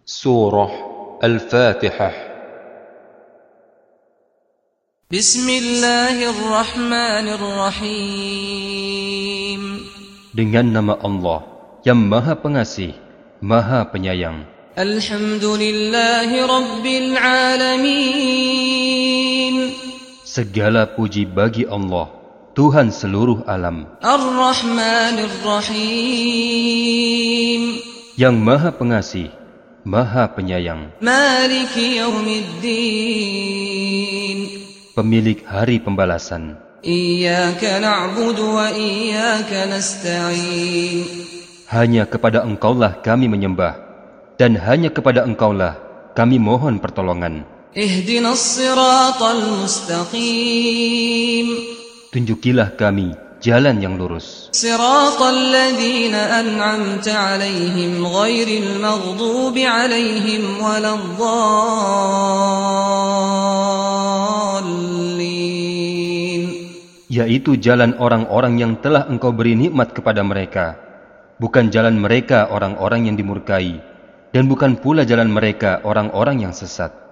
سورة الفاتحة. بسم الله الرحمن الرحيم. Dengan nama Allah yang Maha Pengasih, Maha Penyayang. Alhamdulillahi Rabbil Alamin. Segala puji bagi Allah, Tuhan seluruh alam. Ar-Rahmanir Rahim. Yang Maha Pengasih, Maha Penyayang. Maliki Yaumiddin. Pemilik hari pembalasan. Iyyaka na'budu wa iyyaka nasta'in. Hanya kepada Engkaulah kami menyembah, dan hanya kepada Engkaulah kami mohon pertolongan. Ihdinas siratal mustaqim. Tunjukilah kami jalan yang lurus. Siratal ladzina an'amta 'alaihim ghairil maghdubi 'alaihim waladdallin. Yaitu jalan orang-orang yang telah Engkau beri nikmat kepada mereka, bukan jalan mereka orang-orang yang dimurkai, dan bukan pula jalan mereka orang-orang yang sesat.